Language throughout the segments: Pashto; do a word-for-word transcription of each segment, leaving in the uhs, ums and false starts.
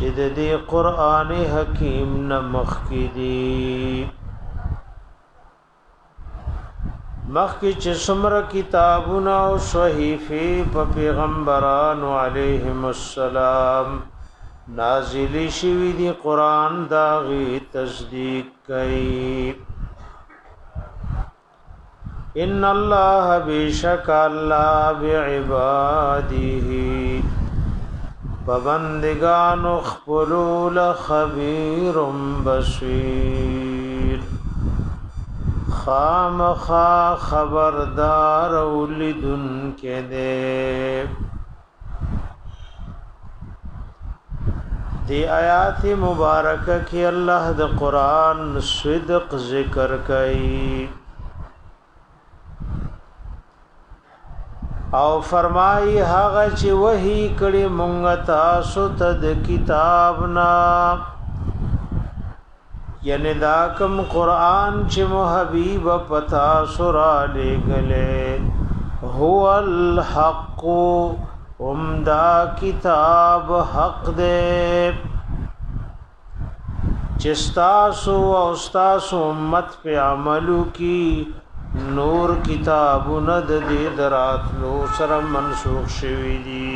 چې د دې قران حکیم نه مخکې دي مخکې چې څومره کتابونه او صحیفې په پیغمبرانو علیهم السلام نازلی شوی دی قرآن داغی تصدیق کئی ان اللہ بیشک اللہ بعباده پبندگان اخبرول خبیر بصیر خام خا خبردار اولیدن کے دے دی آیات مبارکہ کی اللہ د قرآن صدق ذکر کئی او فرمائی هغه چې وحی کړي مونږ تاسو ته د کتابنا یعنی دا کوم قرآن چې مو حبیب پتا سورا لګلې هو الحق عمدہ کتاب حق دے چستاسو او استاسو امت پہ عملو کی نور کتاب ند دے دراتلو سر منسوخ شوی دی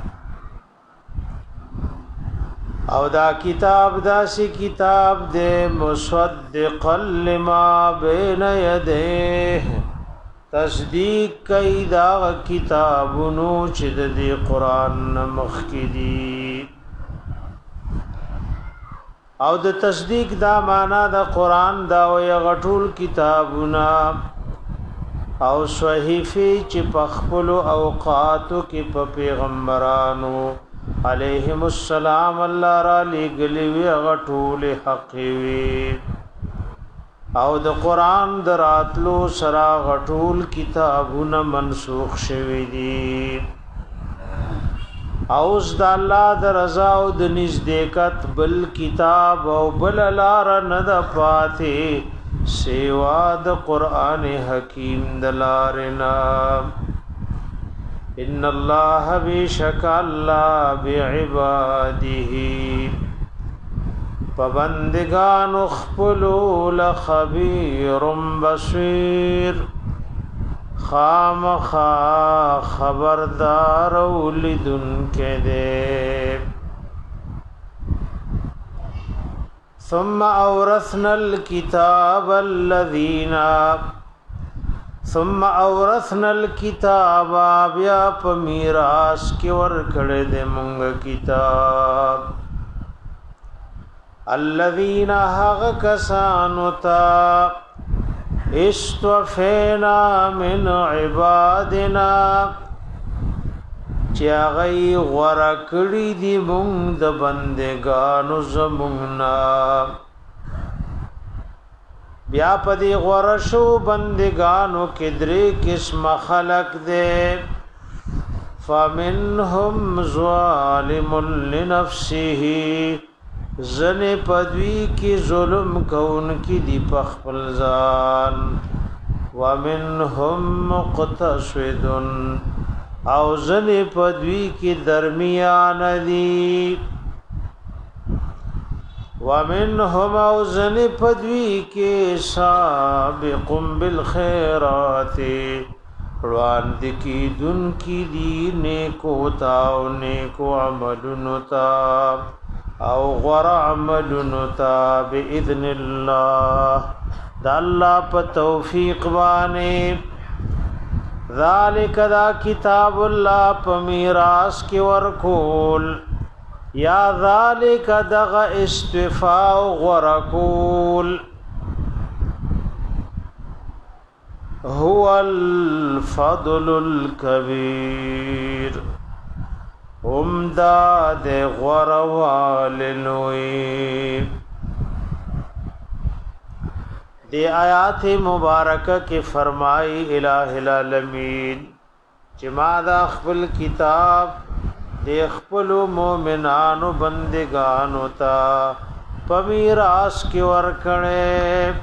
او دا کتاب دا سی کتاب دے مصدقا لما بین یدیه تصدیق کئی دا کتابونو چې د دې قران مخکې دي او د تصدیق دا معنا د قران دا وی غټول کتابونه او صحیفه چې په خپل اوقاتو کې په پیغمبرانو علیهم السلام الله را لګلې وی غټول حق وی او د قران دراتلو سرا غټول کتابونه منسوخ شوی دي اوس د الله د رضا او د نزدېکت بل کتاب او بل لار نه د پاتې سیوا د قران حکیم دلارنا ان الله بیشک الله بعباده پبندگان اخپلو لخبیر بصیر خام خا خبردار اولیدن کے دے ثم اورثنا الكتاب الذین ثم اورثنا الكتاب بیا په میراث کې ورکړې دې مونږ کتاب الذين حق کسانو تا استوفینا من عبادنا چا غي ورکړي دي مونږ د بندگانو زمونږنا بیا پدې غورشو بندگانو کې درې قسم خلق دي فمنهم ظالم لنفسه زن پدوی کی ظلم کون کی دی پخپل زان ومنهم مقتصد او زن پدوی کی درمیان دی ومنهم او زن پدوی کی سابق بالخیرات روان دی کی دن کی دی نیکو تاو نیکو عملنو تاو او غور عملن تا باذن الله دا الله په توفیق باندې ذالک دا کتاب الله په میراث کې ورکول یا ذالک دغه استفاء غرقول هو الفضل الكبير امداد غروالنوی دی آیات مبارکہ کی فرمائی الہ العالمین چې ما دا خپل کتاب دی خپل مومنانو بندگانو تا پمیراث کی ورکړې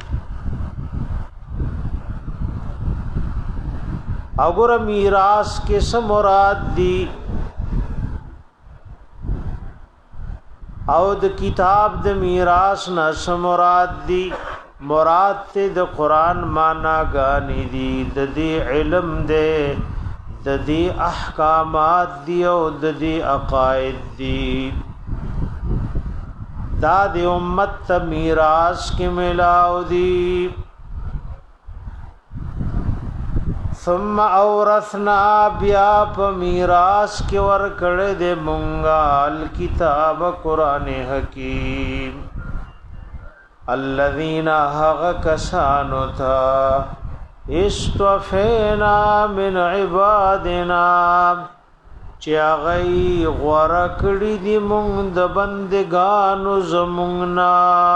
اگر میراث کې سم مراد دی او د کتاب د میراث نه مراد دی مراد ته د قران معنا غانی دی د دې علم دی د دې احکامات دی او د دې عقاید دی دا د امت ته میراث کې ملاو دی ثم اورثنا بیا په میراث کې ور کړه د مونږه کتاب قران حکیم الذين هغ کسانو تا استوفینا من عبادنا چا غي غور کړي دي مونږ د بندگانو زمونږنا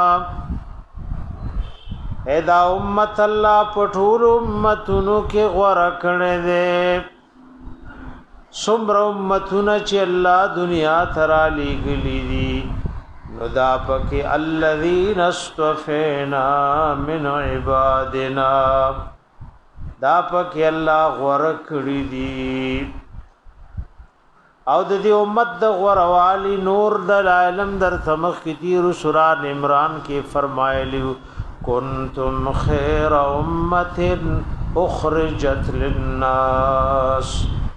ادا امت الله پټول امتونو کې غور کړي دي څومره امتونه چې الله دنیا ترا لګلې دي نو دا پکې الذين استوفینا من عبادنا دا پکې الله غور کړی دي او د دې امت د غوروالی نور د علم در تمخ کی تیر سورہ عمران کې فرمایلی کنتم خیر امه اخرجت للناس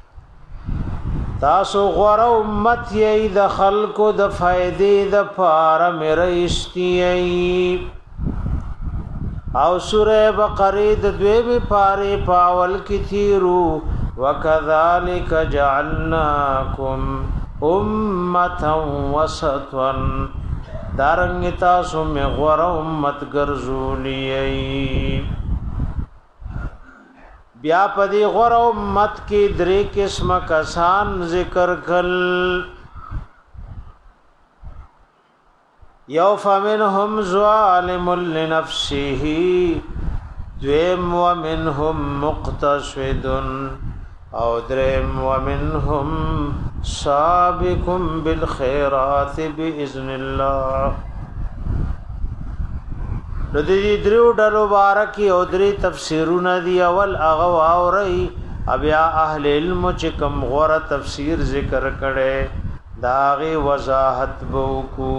تاسو غور امت یې د خلکو د فائدې د پاره مې رښتې او سوره بقره د دوی پاره پاول کې تیرو وکذالک جعلناکم امه وسطا دارنګ تاسو مې غور امت ګرځولې بیا پدی غور امت کی درې قسم کسان ذکر کل یو فمنهم ظالم لنفسه دویم ومنهم مقتصد او دریم ومنهم سابق بالخيرات باذن الله نو دې درو ډلو بارکی او درې تفسیرونه دی اول اغه اوري بیا اهل علم چې کوم غوړه تفسیر ذکر کړي داغه وضاحت وکو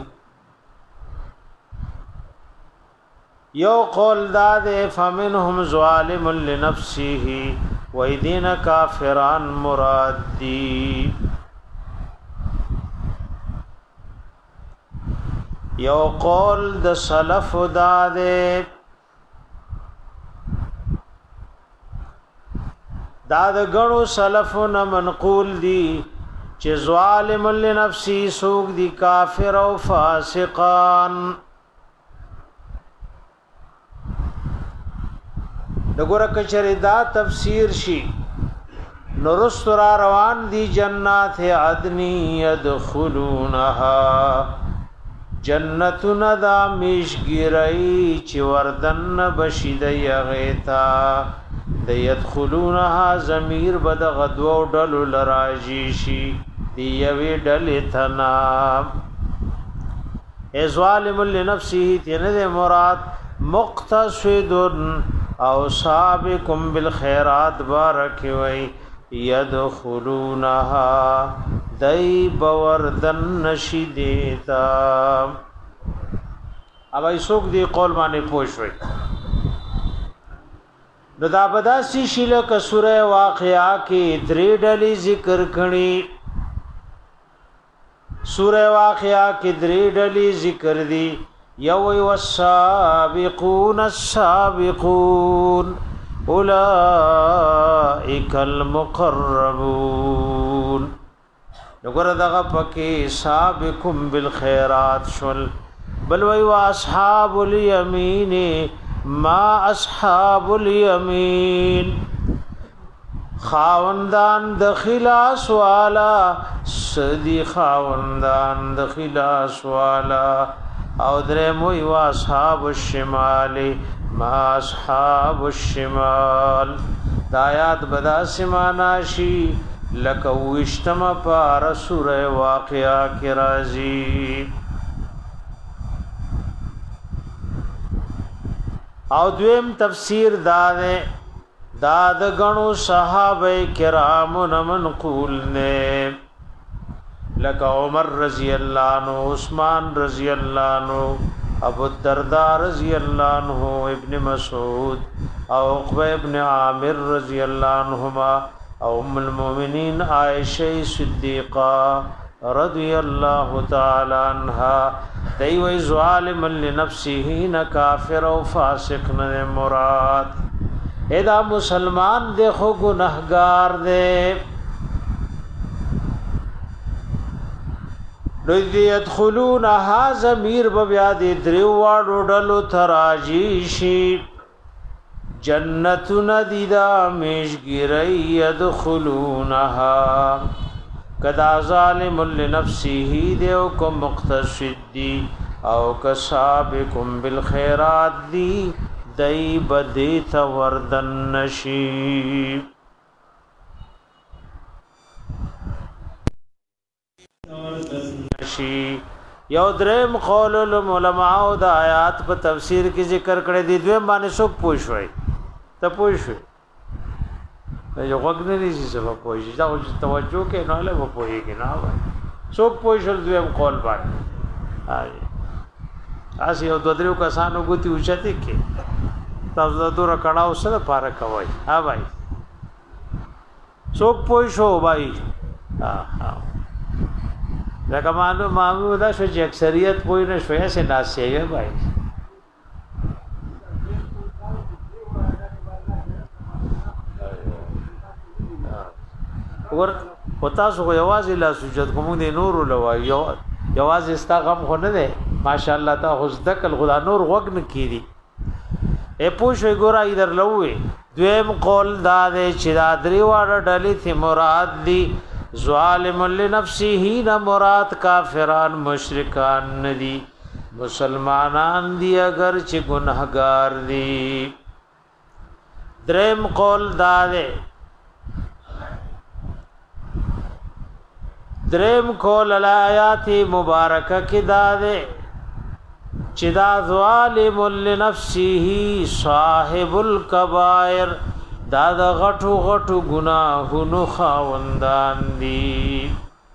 یو قول داد فمنهم ظالم لنفسه وَإِذِنَ كَافِرَانْ مراد دی یو قول د سلف داده داد غنو سلفنا منقول دی چې ظالم لنفسي سوق دی کافر او فاسقان دغه کچری دا تفسیر شي نورست را روان دی جنات عدن يدخلونها جنتنا دا میشگیرائی چی وردن بشید یغیتا دی یدخلونها زمیر بد غدو ڈلو لراجیشی دی یوی ڈلی تنا ای ظالم لنفسی تیند مراد مقتصد او سابقم بالخیرات بارکی وی یدخلونها دای بوردن نشی دیتا اب ایسوک دی قول معنی پوشوی نو دا بداسی شیلک سورہ واقعہ کی دری ڈلی ذکر کنی سورہ واقعہ کی دری ڈلی ذکر دی یوی والسابقون السابقون اولئک المقربون نګور دغه پکې سابقم بالخيرات شل بل وی واصحاب اليمين ما اصحاب اليمين خاوندان د خلاص والا سدي خاوندان د خلاص والا او درې موي واصحاب الشمال ما اصحاب الشمال دایات بدا سماناشی لکوشتم پار سورہ واقعہ کی رازی او دویم تفسیر دادے داد گنو صحابہ کرام منقول نے لك عمر رضی اللہ عنہ، عثمان رضی اللہ عنہ، ابو الدرداء رضی اللہ عنہ، ابن مسعود او عقبہ ابن عامر رضی اللہ عنہما او ام المؤمنین عائشہ صدیقہ رضی اللہ تعالی عنہا دی وی ظالم لنفسه نہ کافر او فاسق نہ مراد، ادا مسلمان دے خو گنہگار دے. نو يدخلونها ضمیر بیا دې دریو واړو ډلو تراجی شي، جنتون دیدا میشگیری يدخلونها کدا ظالم لنفسه دیو کو مقتصد دی او کسابکم بالخیرات دی دی بدیت وردن نشیب. یو درم قول العلماء د آیات په تفسیر کې ذکر کړی دی، دوی باندې سو پوښوي ته پوښوي یو وګ نه دي چې سبا پوښي دا او توجه کې نه له پوښي کې نه وای سو پوښل دوی قول باندې آی اسی یو د درو کسانو ګوتی اوچته کې تاسو د دوره کړهو سره پاره کوي ها بھائی سو پوښو بھائی ها ها لکه مانو مانو دا شو چې اکثریت پوی نه شویا سے ناسي ہے بھائی. ور پتا سو یوازې لا سجد کوم دي نور لوا یو یوازې استا غم خو نه ده ماشاءالله تا حسدکل خدا نور وګ نه کیدی اے پوښوي ګورا ایدر لوې دویم قول دا ده چې دا درې واړه ډلې ته مراد دي، ظالم لنفسه نہ مراد کافران مشرکان ندی، مسلمانان دی اگر چی گنہگار دی. درم قول دادے درم قول الایات مبارکہ کی دادے چی دا ظالم لنفسه صاحب الکبائر دا دا غټو غټو گناهونو خاوندان دي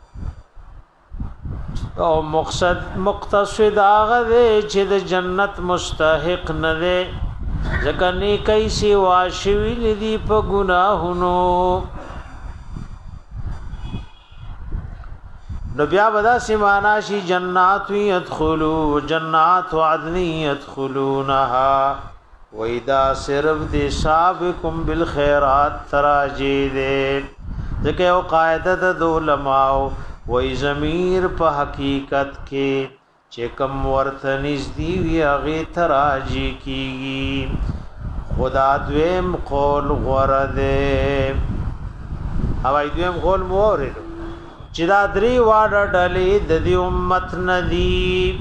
او مقصد مقتصد هغه دی چې د جنت مستحق نه دی ځکه نیکي سی واشوي ندي په گناهونو. نو بیا ودا سیمانا شي جنات يدخلوا جنات عدن يدخلونها وَإِذَا صرف دے سابقم بالخیرات تراجی دے ذکر او قاعدت دو علماء وی ضمیر په حقیقت کې چکم ورتنیز دی وی اغی تراجی کیگی. خدا دویم قول غرده اوائی دویم قول موردو چدا دری وادا ڈالی ددی امت ندی.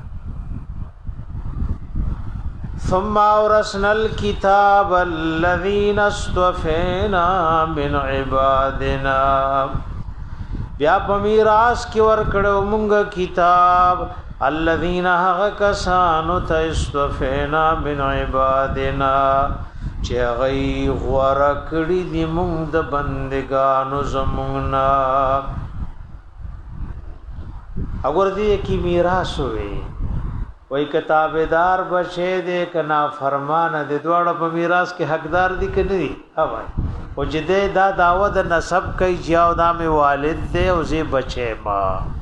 ثم اورثنا الكتاب الذين اصطفينا من عبادنا بیا په میراث کې ور کړو مونږ کتاب الذين هغه کسانو ته اصطفينا من عبادنا چې غي ور کړی دي مونږ د بندگانو زمونږنا اگر دې کې میراث وي وای کتابدار بشه دې کنا فرمان دې دواړه په میراث کې حقدار دي کني دي ها وای او چې دې دا داوود نسب کوي جاو دا می والد دې او زی بچي ما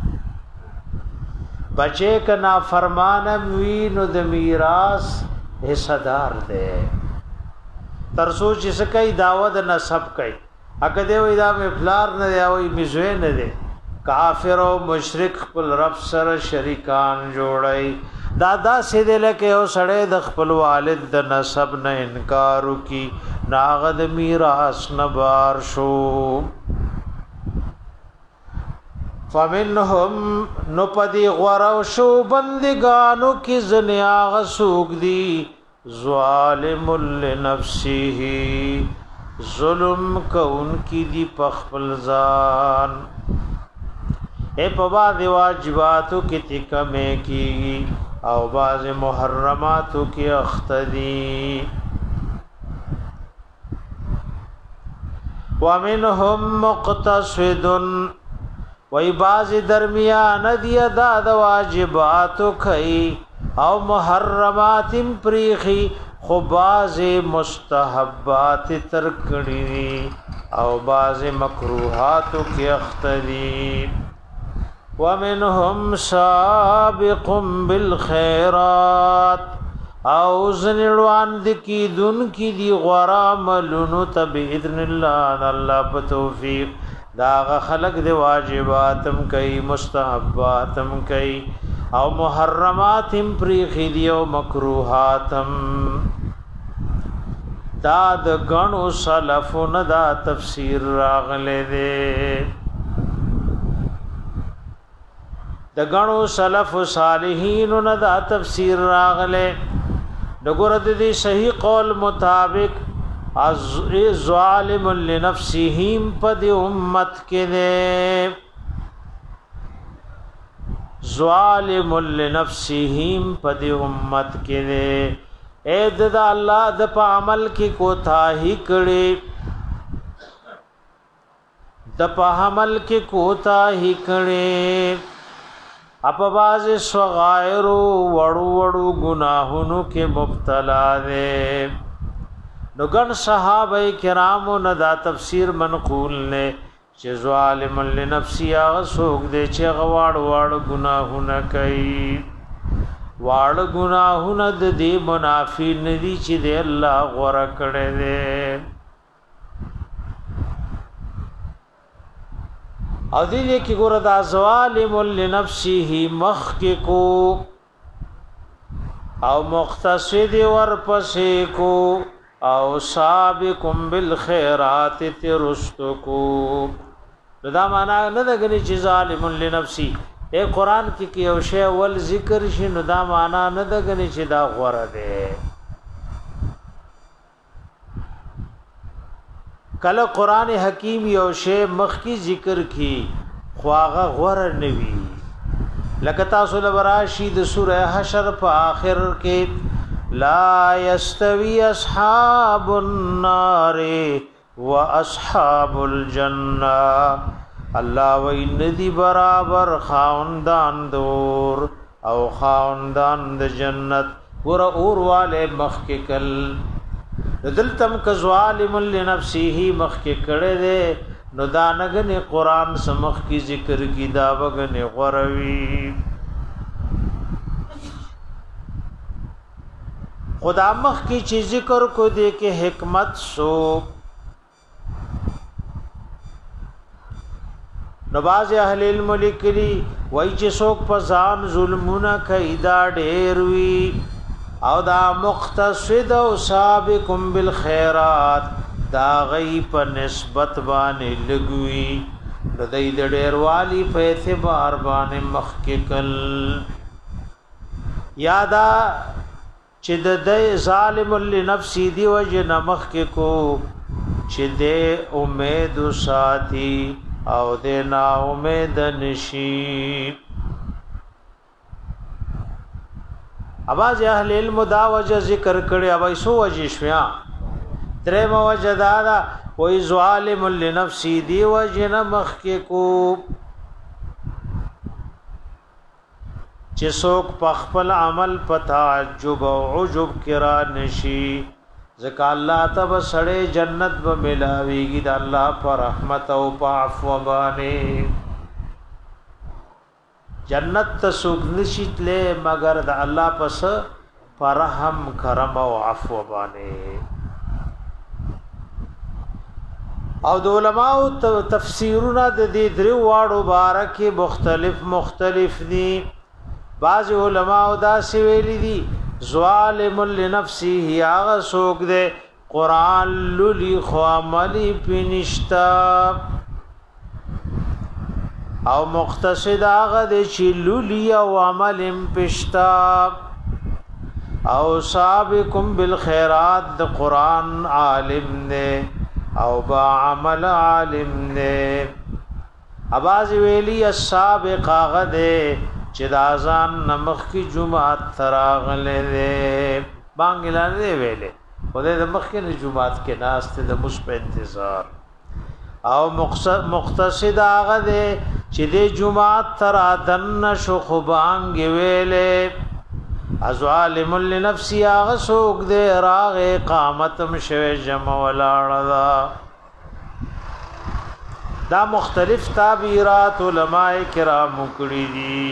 بچي کنا فرمان وی نو د میراث حصدار دې تر سوچ چې کوي داوود نسب کوي اګه دې وای دا می فلار نه دی او می زوی نه دی کافر او مشرک خپل رب سره شریکان جوړي دادا سیدے لکه او سړی د خپل والد د نسب نه انکار کی ناغد میراث نبار شو. فمنهم نو پدی غورو شو بندگانو کی زنیا غسوک دی ظالم لنفسه ظلم کون کی دی پخپل ځان اے پوا دی واجباتو کی تکمه کی او باز محرماتو کی اختدی. ومنهم مقتصد وای باز درمیان دی ادا د واجبات کوي او محرمات پریخي خو باز مستحبات ترکړي او باز مکروهات کې اختری ومنهم سابق بالخيرات او زنړوان د کی دن کی دی غرا ملونو تب اذن الله الله په توفیق دا خلق دی واجباتم کوي مستحباتم کوي او محرماتم پریخي دی او مکروهاتم دا د غنو سلفون دا تفسیر راغله دی د غنو سلف صالحین نه دا تفسیر راغله دغه د دې صحیح قول مطابق از ظالم لنفسه پد امت کې ده ظالم لنفسه پد امت کې ده اے د الله د په عمل کې کوتاهی کړي د په عمل کې کوتاهی کړي اپ باز صغائر وړو وړو گناهونو کې مبتلا ده نو ګن صحابه کرامو نه دا تفسیر منقول نه چې ظالم لنفسه هغه څوک دی چې غواړ واړ گناهونه کوي واړ گناهونه د دې منافی ندي چې دی الله غوړه کړي دي او دې کې ګور دا ظالم لنفسه مخ کې کو او مختصد ور پسې کو او سابقم بالخيرات ترستکو دا معنا نه د غني چې ظالم لنفسي اے قران کې کې او شی ول ذکر شي نو دا معنا نه د غني چې دا غوړه ده کله قران حکیم یو شی مخ کی ذکر کی خواغه غوړه نوي لکه تاسو لبراشی د سوره حشر په آخر کې لا يستوي اصحاب النار واصحاب الجنه الله وین دی برابر خاوندان دور او خاوندان د جنت ور اور والے مخکل دلتم ک ظالم لنفسه مخک کړه دے نو دانګنه قران سمخ کی ذکر کی دا وګنه غروی خدا مخ کی چی ذکر کو دے کے حکمت سو نواز اہل علم لکلی وای چې څوک په ځان ظلمونه کوي دا ډېر وی او دا مقتصد او سابقم بالخيرات دا غي په نسبت باندې لګوي د دې ډېر والی په اعتبار باندې مخکل یادا چې د ظالم لنفسي دی وجه نمخ کې کو چې د امید ساتي او د نا امید نشي اواز اهل علم دا وجه ذکر کړي او ایسو وجه شیا درې مو وجه دا وای ظالم لنفسي دی وجه نمخ کې کو چې څوک په خپل عمل په تعجب او عجب کرا نشي ځکه الله تب سړې جنت به ملاويږي د الله پر رحمت او په عفو باندې جنت ته څوک نشي تله مگر د الله پس پر رحم کرم او عفو باندې او د علماء تفسیرونه د دې درو واړو بارکه مختلف مختلف دي بعض علماء دا سویلی دي ظالم لنفسه هغه څوک دے قران للی خو عملی پینشتا او مقتصد هغه دے چې للی او عمل پشتا او سابقم بالخيرات د قران عالم نے او با عمل عالم نے اباز ویلی السابق هغه دے چې د اذان نمخ کی جمعه تراغله ده بانګلان دی ویلې خدای د مخ کې جمعات کې ناس ته د مصب انتظار او مقصد مختصد هغه ده چې د جمعات تر دن شو خبانګ ویلې ازوالم لنفسي هغه څوک دې راغ قامتم شوه جمع ولاړه دا مختلف تعبیرات علماء کرام کړی دي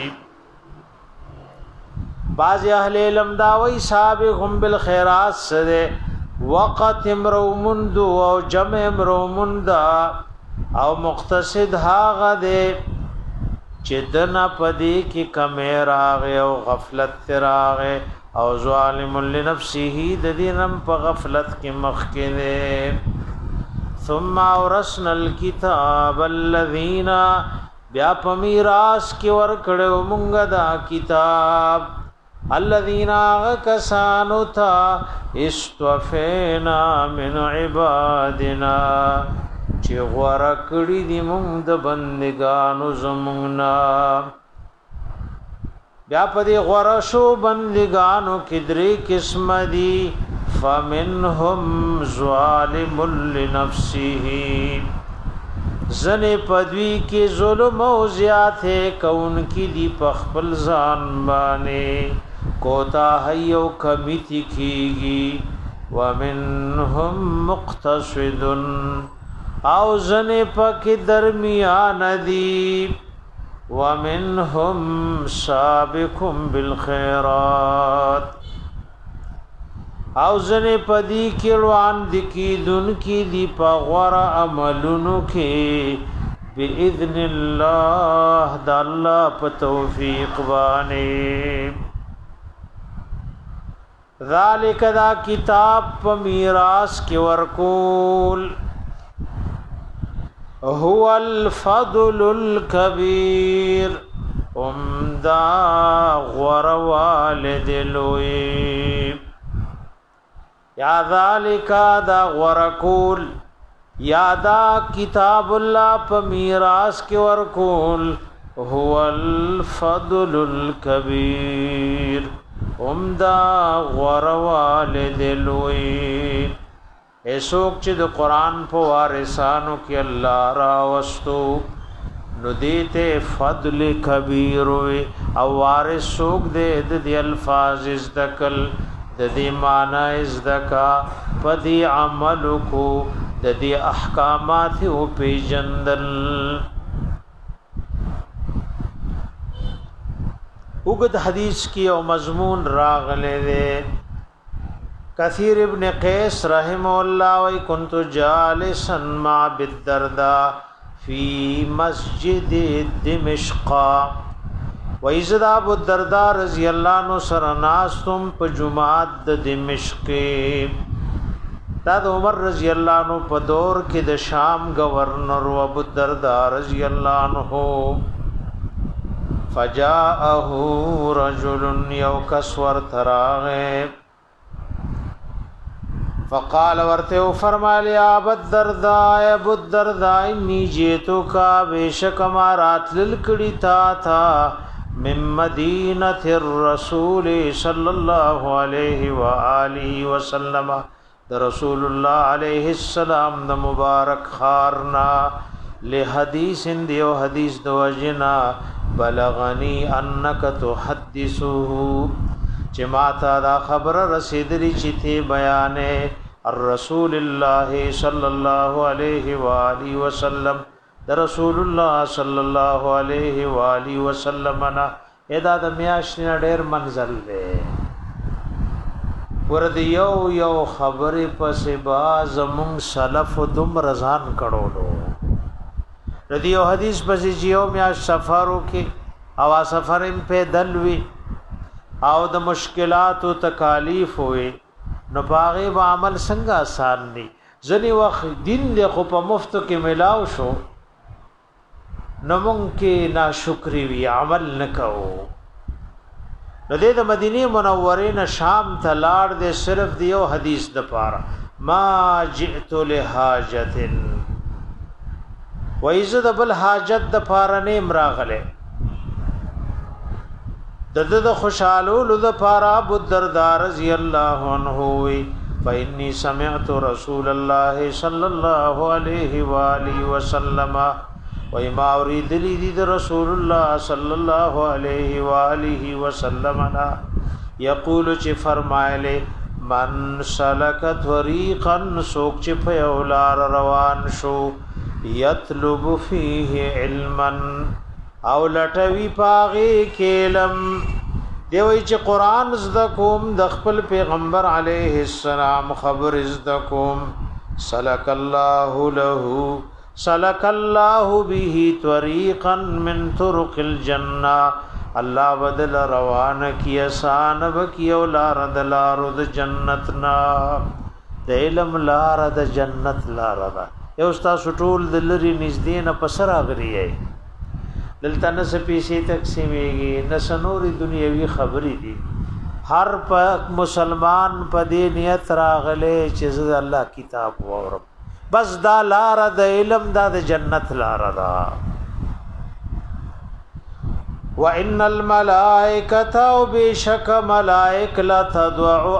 بعض اهل علم دا وی سابقهم بالخيرات سره وقت امرو مند او جمع امرو مند او مقتصد هاغه دې چې دنا پدې کې کمیراغه او غفلت تراغه او ظالم لنفسه د دینم په غفلت کې مخکینه ثم اورثنا الكتاب الذين بیا په میراث کې ورکړو مونږ دا کتاب الذين کسانو تا استوفینا من عبادنا چې غوړه کړی دی مونږ د بندګانو زمونږنا بیا په دې غوړه شو بندګانو کې درې قسم دي فمنهم ظالم لنفسه زنه پدوی کې ظلم او زیاته کون کی دی په خپل ځان باندې کوتا هيو کمیتی کیږي ومنهم مقتصد او زنه پک درمیان دی ومنهم سابقهم بالخيرات او زنه پدی کې روان دي کی دن کی دی پغور عملونو کې باذن الله د الله په توفیق باندې ذالک دا کتاب په میراث کې ورکول هو الفضل الكبير امدا غور والد لوی یا ذالک دا ورکول یا دا کتاب الله په میراث کې ورکول هو الفضل الكبير امدا غور والد لوی ایسوک چې د قران په وارثانو کې الله را وستو نو دیته فضل کبیر او وارث سوک دې د الفاظ ذکر د دې معنی زدکا پدی عمل کو د دې احکامات او پیجندل وګد حدیث کی او مضمون راغله ده کثیر ابن قیس رحم الله و كنت جالسا مع بالدرداء فی مسجد دمشق و اذا ابو الدرداء رضی الله عنه سرناستم په جمعات د دمشق دا د عمر رضی الله عنه په دور کې د شام گورنر ابو الدرداء رضی الله عنه فجاءه رجل يكسور تراغه فقال ورته فرمایا ابو الدرداء ابو الدرداء انی جیتو کا بیشک مارات للکڑی تا تھا من مدینه الرسول صلی الله علیه و آله وسلم د رسول الله علیه السلام د مبارک خارنا لحدیث دیو حدیث دو جنا بلغنی انک تحدثه چماتا دا خبر رسیدلی چته بیانې الرسول الله صلی الله علیه و آله وسلم د رسول الله صلی الله علیه و آله وسلم نا ادا د میاشتې ډېر منزل دی ورته یو یو خبره پسې با زمون سلف دم رضان کړهلو ردی یو حدیث پسې یو میا سفرو کې اوا سفرم په دلوي او د مشکلات او تکالیف وي نو باغې به عمل څنګه آسان دي ځنی وخت دین له خو په مفت کې ملاو شو نو مونږ کې ناشکری وی عمل نکاو نو د مدینه منوره نه شام ته لاړ دې صرف دیو حدیث د پاره ما جئت لحاجت و اذا د بل حاجت د پاره نه امراغله د د خوشالو د پاره ابو الدرداء رضی الله عنه وی فإني سمعت رسول الله صلى الله عليه واله وسلم وای ما اوریدلی دی رسول الله صلی الله علیه و آله وسلم نا یقول چې فرمایله من سلک طریقا سوک چې په اولار روان شو یطلب فیه علما او لټوی پاغي کلم دی وی چې قران زده کوم د خپل پیغمبر علیه السلام خبر زده کوم سلک الله له سلک الله به طریقا من طرق الجنه الله بدل روان کی آسان وکي او لار د لار د جنتنا د علم لار د جنت لار دا یو استاد ټول د لری نږدې نه پسرا غري دلته نه سپېسې تقسیمېږي نه سنوري دنیوي خبرې دي هر پاک مسلمان په دې نیت راغله چې زه الله کتاب وورم بس دا لار د علم دا د جنت لار دا وان الملائکه وبشک ملائک لا تدعو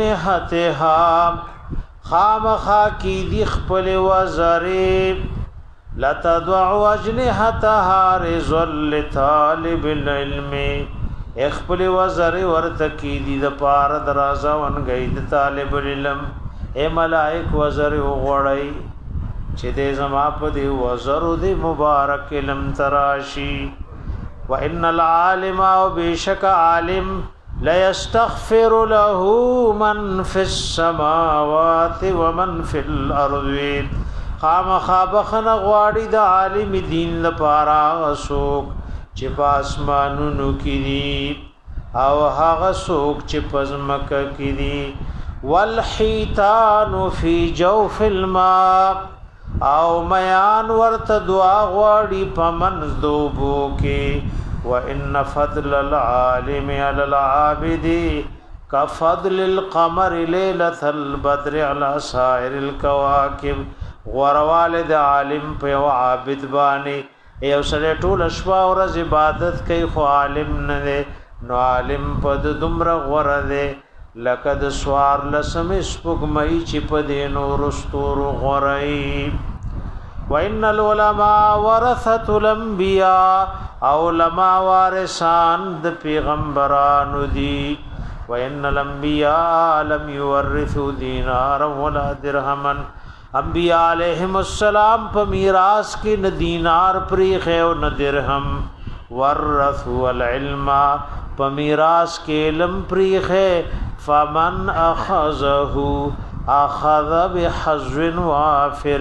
اجنحتها خامخا کی دی خپل وزری لا تدعو اجنحتها رزل طالب العلم خپل وزری ورته کی دی د پار درازه ونګی د طالب العلم اے ملائک وزری وغړی چې دې زما په دی وزر دی مبارک علم تراشی وان العالم وبشك عالم لا يستغفر له من في السماوات ومن في الارض خام خابخن غواړي د عالم دین لپاره اسوک چې په اسمانونو کې دي او هغه سوک چې پزمک کې دي والحيتان في جوف الماء او میان ورته دعا غواړي پمنځ دوبو کې وان فضل العالم على العابد كفضل القمر ليله البدر على سائر الكواكب غوروالد عالم په عابد باندې یو سره ټول شپه او ورځ عبادت کوي خو عالم نه نو عالم په دمر غوره ده لقد سوار لسم سپګمای چې په دینو رستور غړی وان العلماء ورثه الانبیاء علماء وارثان د پیغمبرانو دي وان الانبیاء لم يورثوا دینارا ولا درهما انبیاء علیهم السلام په میراث کې نه دینار پریخه او نه درهم ورثوا العلم په میراث کې علم پریخه فمن اخذه اخذ بحظ وافر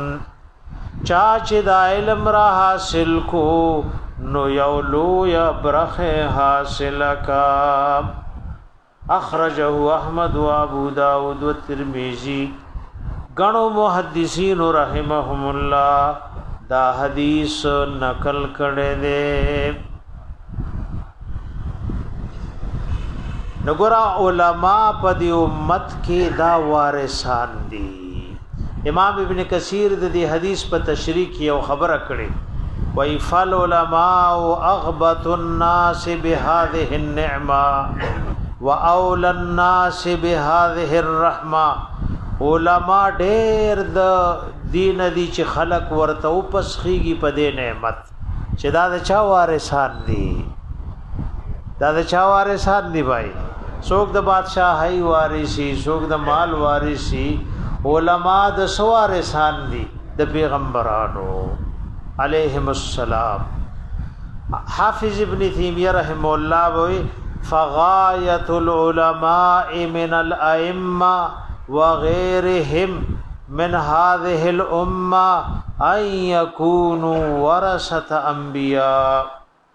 چا چې د علم را حاصل کو نو یولو یا برخه حاصل کا اخرجه احمد و ابو داود و ترمذی غنو محدثین رحمهم الله دا حدیث نقل کړي دي نګورا علماء په دې امت کې دا وارثان دي امام ابن کثیر د دې حدیث په تشریح کې یو خبره کړي وای فل علماء اغبط الناس بهذه النعمه واولى الناس بهذه الرحمه علماء ډېر د دین دي چې خلق ورته وپسخيږي په دې نعمت چې دا د چا وارثان دي دا د چا وارثان دي بھائی څوک د بادشاہي وارثي څوک د مال وارثي علماء د سوارثان دي د پیغمبرانو علیهم السلام حافظ ابن تیمیہ رحم الله وی فغایت العلماء من الائمه وغيرهم من هذه الامه ان يكونوا ورثه انبیاء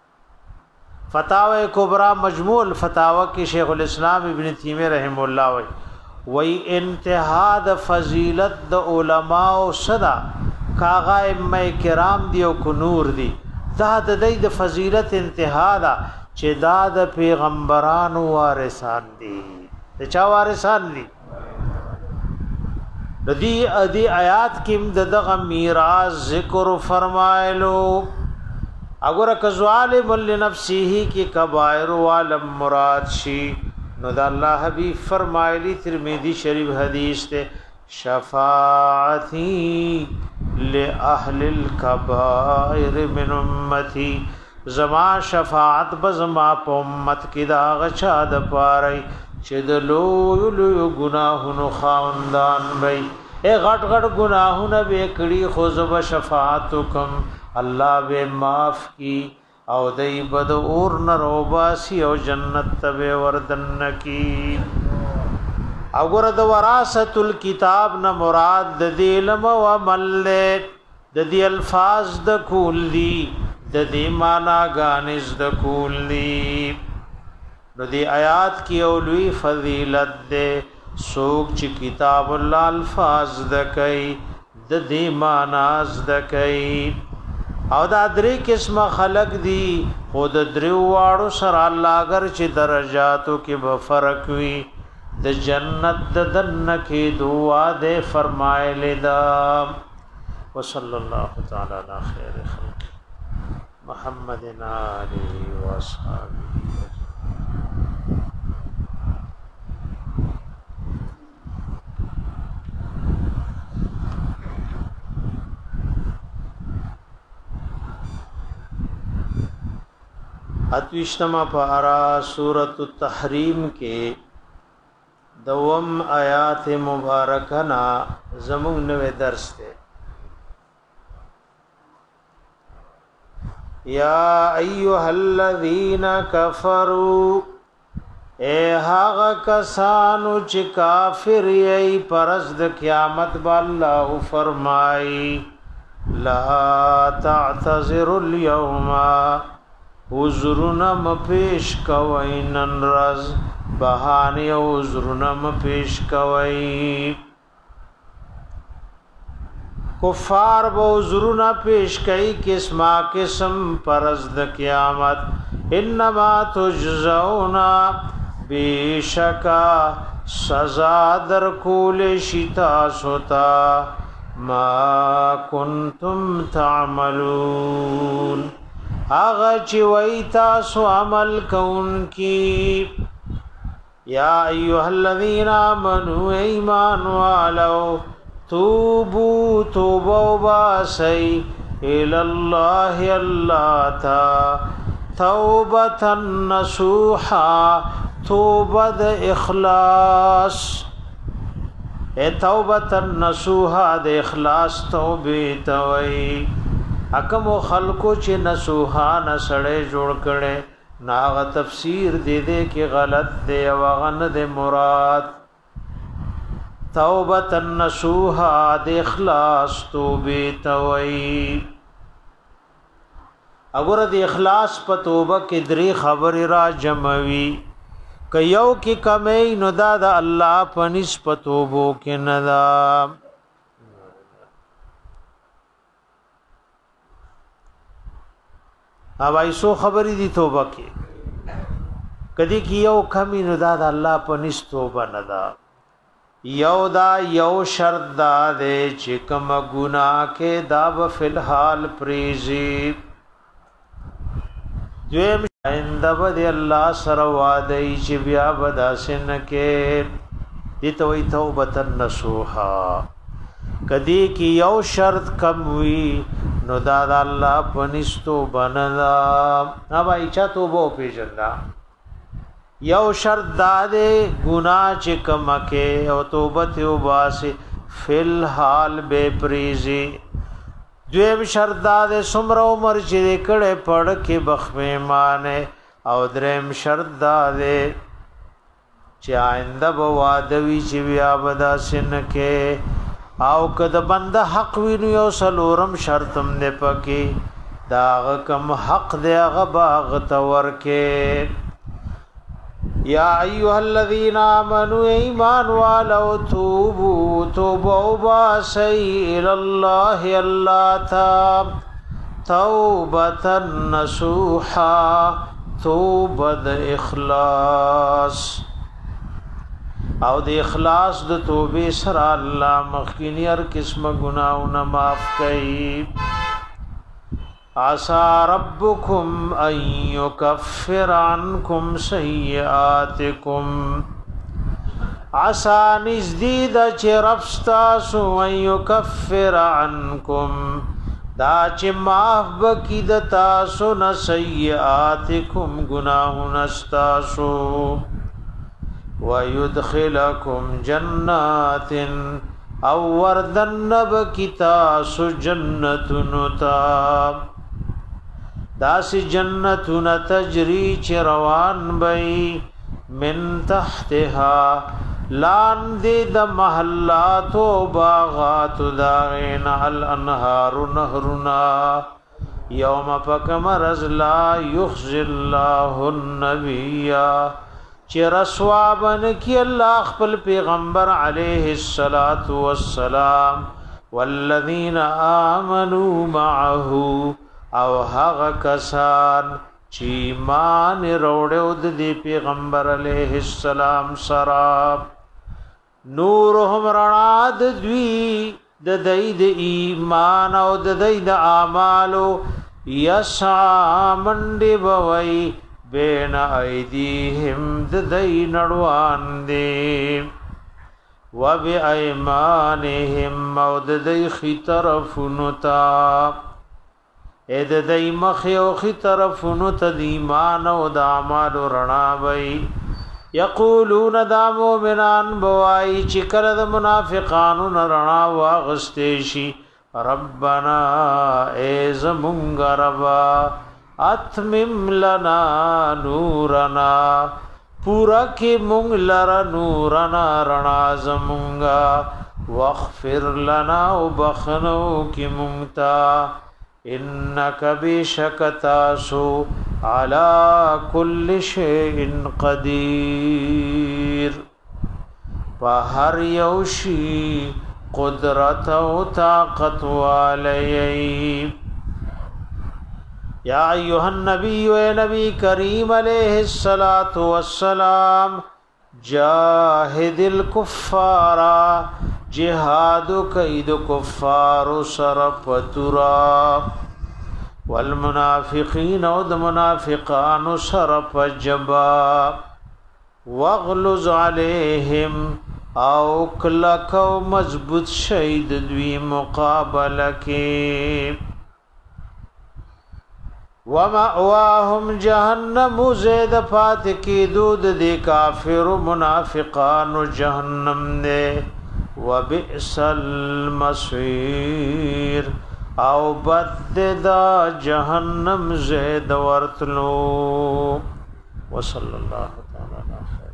فتاوی کبرى مجموع الفتاوی کی شیخ الاسلام ابن تیمیہ رحم الله وی وی انتها د فضیلت د علماء صدا کاغا ائمه کرام دی او کو نور دی دا د دې د فضیلت انتها دا چې دا د پیغمبرانو وارثان دي د چا وارثان دي د دې ادي آیات کې د دغه میراث ذکر فرمایلو اگر کظالم لنفسه کی کبائر والم مراد شی نو د الله حبیب فرمایلی ترمذی شریف حدیث ته شفاعتی لأهل الكبائر من امتی زما شفاعت بزما په امت کې دا غچا د پاره چې د لوی لوی ګناهونو خاوندان وي اے غټ غټ ګناهونه به کړي خو زب شفاعت کوم الله به معاف کی او دای بد اور نروباسی او جنت ته وردن کی اگر د وراثت الكتاب نه مراد د دې علم او عمل له د دې الفاظ د کول دي د دې معنا غانز د کول دي نو دې آیات کې اولوی فضیلت ده سوک چې کتاب الله الفاظ د کوي د دې معنا د کوي او دا درې قسمه خلق دي خود درو واړو سره الله اگر چې درجاتو کې به فرق وي د جنت د دن کې دعا دې فرمایله دا وصلی الله تعالی علی خیر خلق محمد علیه و اصحابہ اتوشتما پارا سورۃ التحریم کے دوم آیات مبارکنا زمون نوے درس تے یا ایها الذین کفروا اے هاغه کسانو چې کافر یې پرز د قیامت با الله فرمای لا تعتذروا اليوم عذرنا مپیش کوي نن راز بهانه عذرنا مپیش کوي کفار به عذرنا پیش کوي قسمه قسم پرز د قیامت انما تجزون بیشکا سزا در کول شتا سوتا ما کنتم تعملون آغا چی وی تاسو عمل کون کی یا ایوہ الذین آمنوا ایمان والو توبو توبو باسی الاللہ اللہ تا توبتا نسوحا توبت اخلاص اے توبتا نسوحا دے اخلاص توبیتوئی حکم و خلقو چې نسوحا نسړې جوړ کړي ناغه تفسیر دې دې کې غلط دی او غن دې مراد توبه النسوحا د اخلاص توبه توي اگر د اخلاص په توبه کې درې خبر را جموي ک یو کې کمې نو دا د الله په نسبت توبو کې ندا اوای سو خبرې دي توبه کې کدی کی یو کمی نو دا د الله په نس توبه نه دا یو دا یو شرط دا دې چې کوم ګناه کې دا په فلحال پریزي دویم آئنده بد الله سره وعده چې بیا بداسن کې دي توي توبه النصوحا کدی کی یو شرط کم وی نو دا د الله پنيستو بنلا ابا اچا توبه پیژندا یو شرط دا دې ګناه چې کمکه او توبه توبه سي فل حال بے پریزي دویم شرط دا دې سمر عمر چې کړه پړ کې بخمه مانه او دریم شرط دا دې چې آئنده بوادوي چې بیا بدا سن کې او کده بنده حق ویني او سلورم شرطم نه پکې دا کم حق دی هغه باغ تور کې یا ایها الذین آمنوا ایمان والو توبوا توبوا باسی الله الله تا توبه نصوحا توبه اخلاص او د اخلاص د توبې سره الله مخکینی هر قسمه ګناونه معاف کړي عسى ربكم ان يكفر عنكم سيئاتكم عسى نزدید چه رفستاسو ان یکفر عنکم دا چه معاف بکی د تاسو نه سیئاتکم گناهون استاسو ويدخلکم جنات او وردن بکی تاسو جنتونو تا داسی جنتون تجری چه روان بئی من تحتها لاندې د محلات او باغات داغین الانهار نهرنا یوم فکمرز لا یخزی الله النبی چې رسوا بن کی الله خپل پیغمبر علیه الصلاۃ والسلام والذین آمنوا معه او هغه کسان چې ایمان وروړو د پیغمبر علیه السلام سره نورهم رڼا د دوی د دای د ایمان او د دای د اعمالو یسعا منډي بوي بین ایدیهم د دای نړوان دي و بی ایمانهم او د دای خي طرفونو تا اې د دای مخ او خي طرفونو ته د ایمان او د اعمالو رڼا وي یقولون دا مومنان بوای چې کله د منافقانو رڼا واغستې شي ربنا ایز مونږ ربا اتمم لنا نورنا پورا کې مونږ لرا نورنا رڼا زمونږه واغفر لنا وبخنو کې مونږ تا انک بشکتاسو على كل شيء قدير فهر يوشي قدرت او طاقت علي يا ايها النبي يا نبي كريم عليه الصلاه والسلام جاهد الكفار جهاد كيد كفار سرفترا والمنافقین او د منافقانو صرف جبا واغلظ علیہم او کلکو مضبوط شید دوی مقابله کې ومأواهم جهنم زید فات کی دود دی کافر منافقان جهنم نے وبئس المصير او بد دا جهنم زید ورتلو وصلی اللہ تعالی علیہ خیر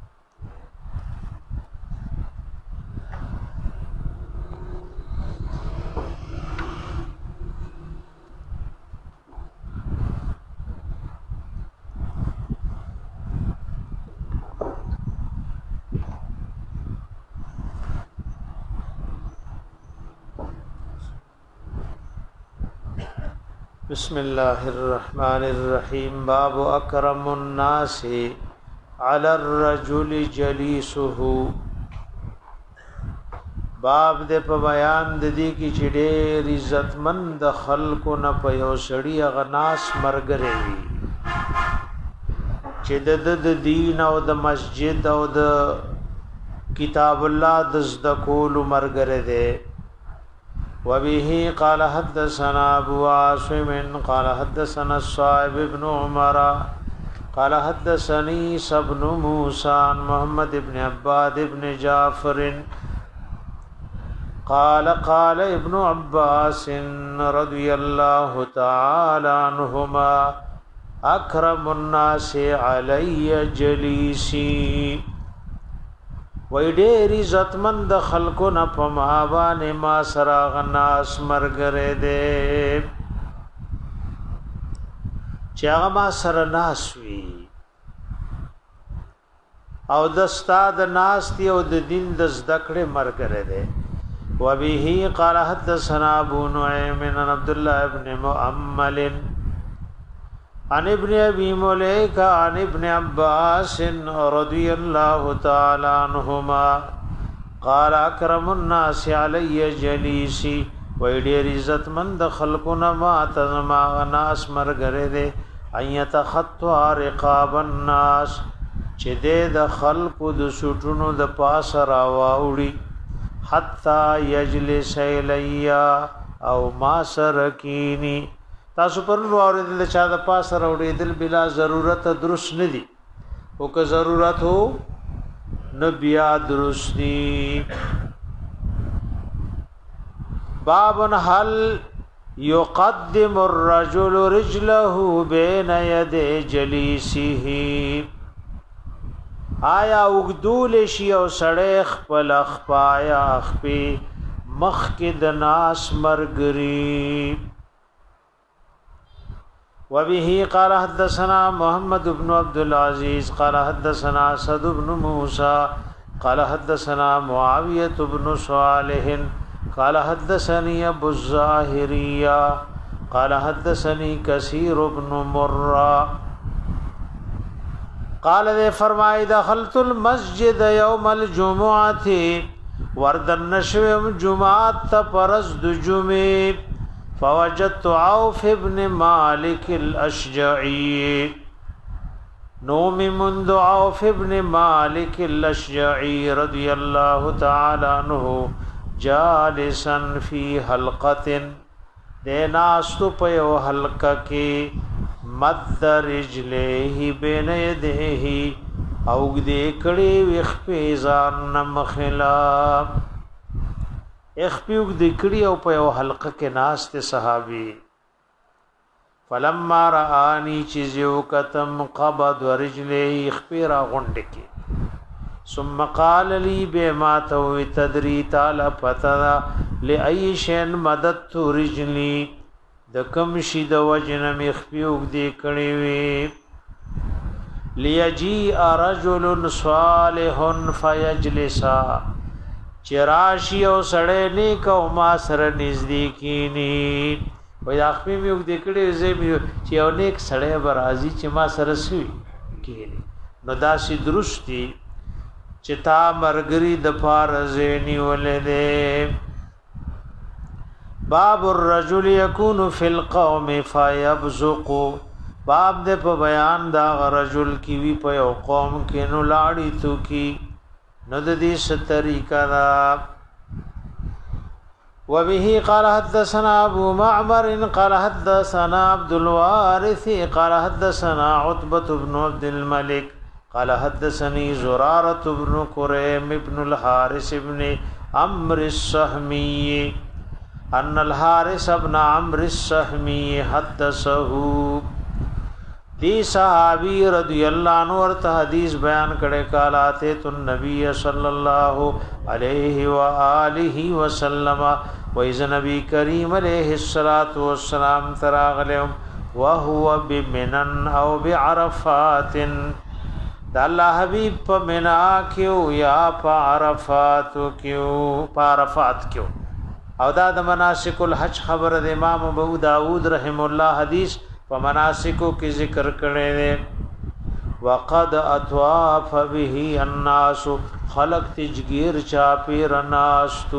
بسم الله الرحمن الرحیم باب اکرم الناس علی الرجل جلیسه باب د په بیان د دې کې چې ډېر عزتمند خلکو نه په یو سړی غناس مرګري وي چې د دین او د مسجد او د کتاب الله د زده کول مرګره ده وبه قال حدثنا ابو عاصم قال حدثنا الصائب ابن عمر قال حدثني ابن موسى محمد ابن عباد ابن جعفر قال قال ابن عباس رضي الله تعالى عنهما اكرم الناس علي جليسي وای ډېر عزتمند خلکو نه په ما باندې ما سره غناس مرګره دې چې هغه ما سره ناس وي او د استاد ناس دی او د دین د زده کړې مرګره دې وبه قال حدثنا ابو نعيم بن عبد الله ابن مؤمل عن ابن ابي مليكه عن ابن عباس رضي الله تعالى عنهما قال اكرم الناس علي جليسي ويډير عزت مند خلقنا ما تزما ناس مرګره دي ايت خطوا رقاب الناس چې د خلقو د سټونو د پاس را واوړي حتا یجلس الیا او ما سرکینی تاسو پر نو اوریدل چا د پاس را وړي دل بلا ضرورت درست ندي او که ضرورت هو نبیا درست دی بابن هل يقدم الرجل رجله بين يدي جليسه آیا وګدول شي او سړی خپل خپایا خپې مخ کې د ناس مرګري وبه قال حدثنا محمد بن عبد العزيز قال حدثنا اسد بن موسى قال حدثنا معاوية بن صالح قال حدثني ابو الظاهرية قال حدثني كثير بن مرة قال دے فرمائی دخلت المسجد یوم الجمعة وردن نشویم جمعات تا پرزد جمع فوجدت عوف ابن مالک الاشجعی نومی منذ عوف ابن مالک الاشجعی رضی اللہ تعالی عنہ جالسا فی حلقت دے ناستو پیو حلقہ کی مد رجلیه بین یدیه او دې کړي وخ په ځان نمخلا اخ پیوګ دې کړي او په یو حلقه کې ناس ته صحابي فلما رآني چې یو کتم قبض رجلیه اخ پیرا غونډ کې ثم قال لي بما تو تدري تعالی فتدا لأي شيء مددت رجلي د کم شي د وجنه مخفيوک دی کړي وي ليجي رجل صالح فيجلس چراشي او سړې نیک او ما سره نزدیکینی وای اخفي میوک دی کړي زه چې یو نیک سړې برازي چې ما سره سوي کینی نو داسي درستی چې تا مرګري د فارز نیولې باب الرجل يكون في القوم فيبزق باب دې په بیان دا رجل کی وی په یو قوم کې نو لاړی تو کی نو د دې ستریکا دا وبه قال حدثنا ابو معمر قال حدثنا عبد الوارث قال حدثنا عتبة بن عبد الملك قال حدثني زرارة بن كريم بن الحارث بن عمرو السهمي ان الحارث ابن عمرو السهمي حدثه دی صحابی رضی اللہ عنہ ورته حدیث بیان کړي کالاته تن نبی صلی الله علیه و آله وسلم و اذ نبی کریم علیہ الصلوۃ والسلام تراغلهم وهو بمنن او بعرفات د الله حبیب په منا کیو یا په عرفات کیو په عرفات کیو او دا د مناسک الحج خبر د امام ابو داود رحم الله حدیث په مناسکو کې ذکر کړي دي وقد اطواف به الناس خلق تجگیر چا پیر ناس تو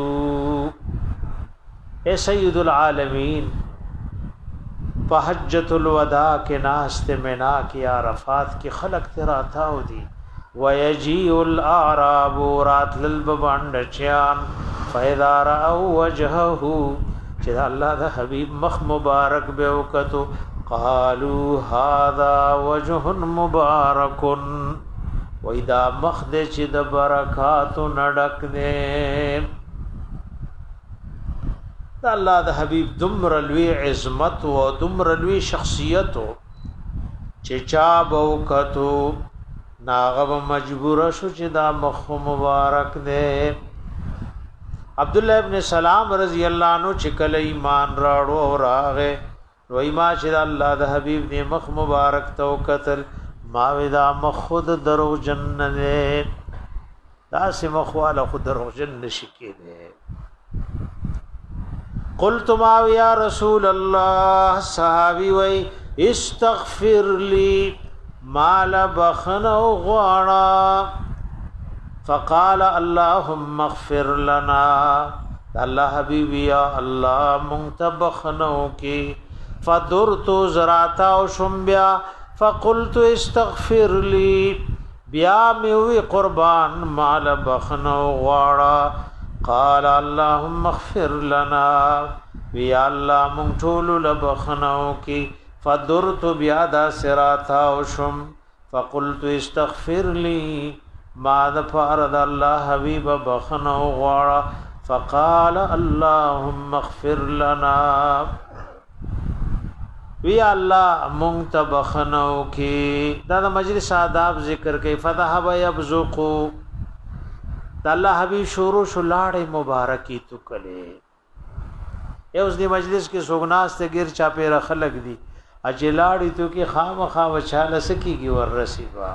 اے سید العالمین په حجۃ الوداع کې ناس ته منا کې عرفات کې خلق ترا تاو دي ويجيء الاعراب رات للببند چان فاذا راوا وجهه چې الله د حبيب مخ مبارک به وکتو قالوا هذا وجه مبارك واذا مخد چې د برکات نډک دې الله د حبيب دمر لوی عظمت او دمر لوی شخصیت چې چا به وکتو ناغه مجبور شو چې دا مخ مبارک دې عبد الله ابن سلام رضی الله عنه چې کله ایمان راړو او راغه نو ایما چې الله د حبیب دې مخ مبارک تو قتل ما ودا مخ خود درو جننه دا سم خواله خود درو جن شکیله قلت ما یا رسول الله صحابي وای استغفر لي مال بخنو غواړه فقال اللهم اغفر لنا الله حبيبي يا الله منتبخنو کی فدرت زراتا او شمبیا فقلت استغفر لي بیا میوی قربان مال بخنو غواړه قال اللهم اغفر لنا وی الله مونږ ټول لبخنو کی فدرت بیا دا سراتا وشم فقلت استغفر لي ما د فرض الله حبيب بخنو غواړه فقال اللهم اغفر لنا وی الله مونږ ته بخنو کی دا د مجلس آداب ذکر کوي فذهب يبزقو د الله حبيب شروع شلاړې مبارکي تو کله اوس دی مجلس کې سوګناس ته غیر چا په خلق دي اجلاړی تو کې خامخا وچاله سکیږي ور رسیبا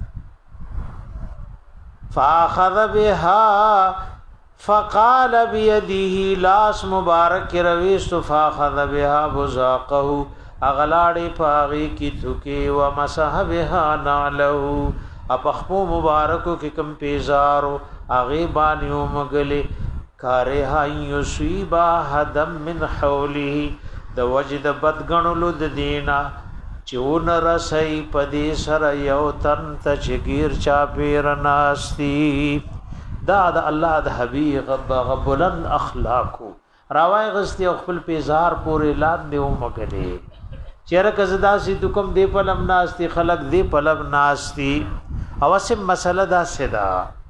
فاخذ بها فقال بيده لاس مبارک رويست فاخذ بها بزاقه اغلاړی پاغي کی تو کې ومسح بها نعله اپخپو مبارکو کې کم پیزارو اغه بانیو مغلی کارها یصيبا حدم من حوله د وجد بدګنلو د دینا چون رسئی پدی سر یو تن ته چگیر چا پیر ناستی دا د الله د حبیب غبلن اخلاقو راوای غستی خپل پیزار پورې لاد دی او مګلې چیرې کزدا سی تو کوم دی پلم ناستی خلق دی پلم ناستی اوسم مسله دا سدا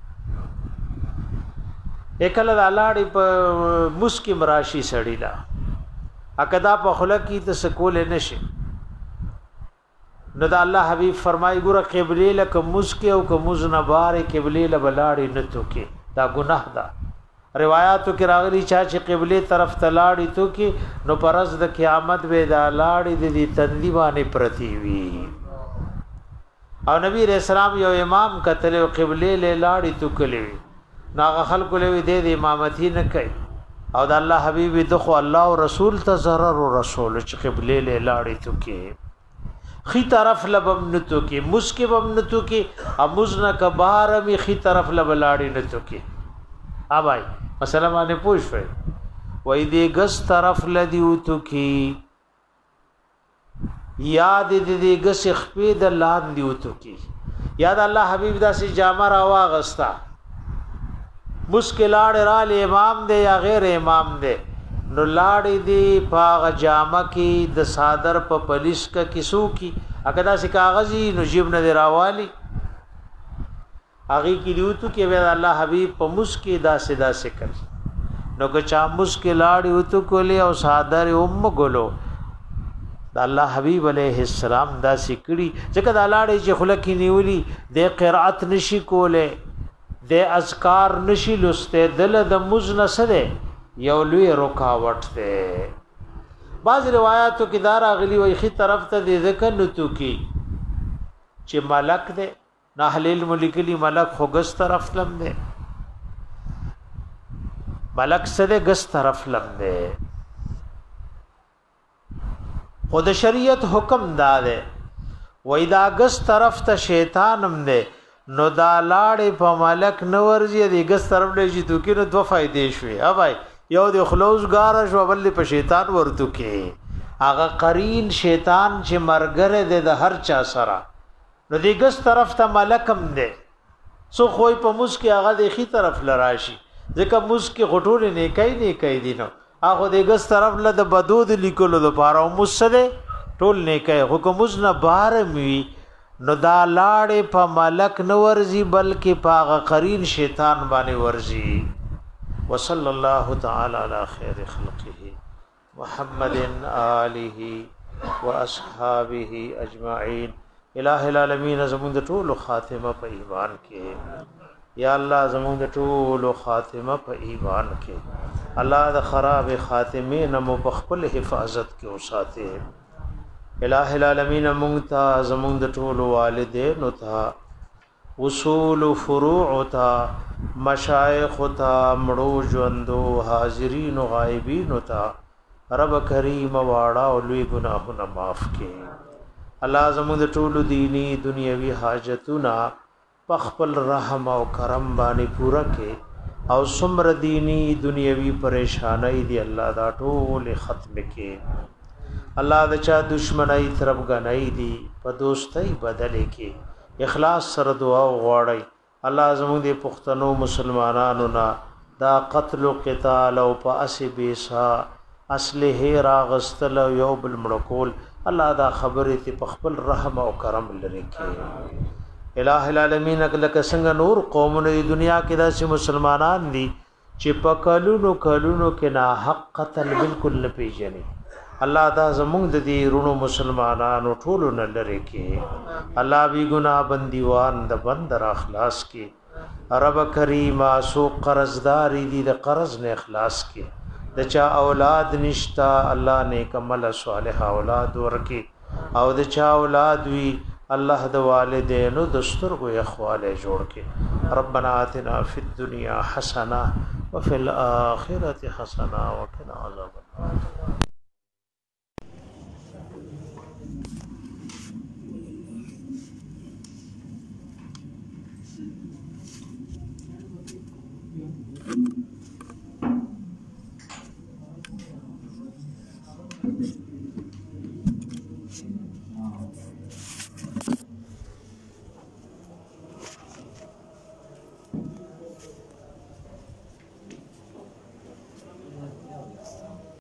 اکل د الاړي په مسکی مراشی سړیلا اکدا په خلق کی ته سکول نشي نو د الله حبیب فرمای ګره قبله لک مسکی او ک مزنبار قبله ل بلاړي نتو کې دا ګناه ده روایتو کې راغلي چا چې قبله طرف تلاړي تو کې نو پرز د قیامت به دا لاړي د دې تندی باندې پرتی وی او نبی رسول الله یو امام کتل قبله ل لاړي تو کلی ناغه خلق له دې د امامتی نه کوي او د الله حبيب دغه الله او رسول ته ضرر او رسول چې قبله له لاړې تو کې خي طرف لبم نتو کې مسکه بم نتو کې امزنا کبار می خي طرف لب لاړې نتو کې ا بھائی مثلا باندې پوښوي وای دې ګس طرف لدی وتو کې یاد دې ګس خپې د لاد دی وتو کې یاد الله حبيب داسې جامه را واغستا مشکلاړ را ل امام دے یا غیر امام دے نو لاړې دی پاغه جامه کې د صادر په پولیس کا کیسو کی اګدا سی کاغذی نو جیب نه راوالی اغي کی دیوتو کې به الله حبیب په مسکی دا سدا سکل نو که چا مشکلاړ وتو کولی او صادر ام ګلو د الله حبیب علیہ السلام دا سکړي ځکه د لاړې چې خلک نیولی د قرات نشي کوله د اذکار نشي لسته دل د مزن سره یو لوی رکاوټ ده بعض روایتو کې دار اغلی وي خي طرف ته د ذکر نتو کې چې ملک ده نحلیل ملکلی ملک خو ګس طرف لم ده ملک سره ګس طرف لم ده خود شریعت حکم داده وای دا ګس طرف ته شیطان هم ده نو دا لاړې په ملک نورځي د ګس طرف له چې تو کې نو دوه فائدې شوي ها بھائی یو د خلوص غار شو بل په شیطان ورته کې هغه قرین شیطان چې مرګره د هر چا سره نو د ګس طرف ته ملکم ده سو خوې په مسکی هغه د خي طرف لراشي ځکه مسکی غټول نه کوي نه کوي دینو هغه د ګس طرف له د بدود لیکلو لپاره مسده ټول نه کوي حکم نه بار می نو دا لاړې په ملک نو ورزي بلکې پاغه قرین شیطان باندې ورزي وصلی الله تعالی علی خیر خلقه محمد آله واصحابه اجمعین الہ العالمین زمون د ټول خاتمه په ایمان کې یا الله زمون د ټول خاتمه په ایمان کې الله د خراب خاتمه نه په خپل حفاظت کې اوساته الہ العالمین مونتا زمون د ټول والدین تا اصول فروع تا مشایخ تا مړو ژوندو حاضرین او غایبین تا رب کریم واړه او لوی ګناهونه معاف کړي الله زمون د ټول دینی دنیوي حاجتونه په خپل رحم او کرم باندې پورا کړي او سمر دینی دنیوي پریشانای دی الله دا ټول ختم کړي الله د چا دشمنای طرف غنای دی په دوستۍ بدلې کې اخلاص سره دعا وغواړئ الله زموږ د پښتنو مسلمانانو نه دا قتل او قتال او پاس بیسا اصله راغستل یو بل مړکول الله دا خبره ته په خپل رحم او کرم لري کې الٰه العالمین لکه څنګه نور قومونه د دنیا کې داسې مسلمانان دي چې په کلونو کلونو کې نه حق قتل بالکل نه پیژني الله دا زموږ د دې رونو مسلمانانو ټولو نه لري کې الله بي ګناه بنديوان د بندر اخلاص کې رب کریم سو قرضدار دي د قرض نه اخلاص کې د چا اولاد نشتا الله نیک عمل صالح اولاد ورکي او د چا اولاد وی الله د والدینو د سترګو اخواله جوړ کې ربنا آتنا فی الدنيا حسنه وفي الاخره حسنه وقنا عذاب النار Thank you.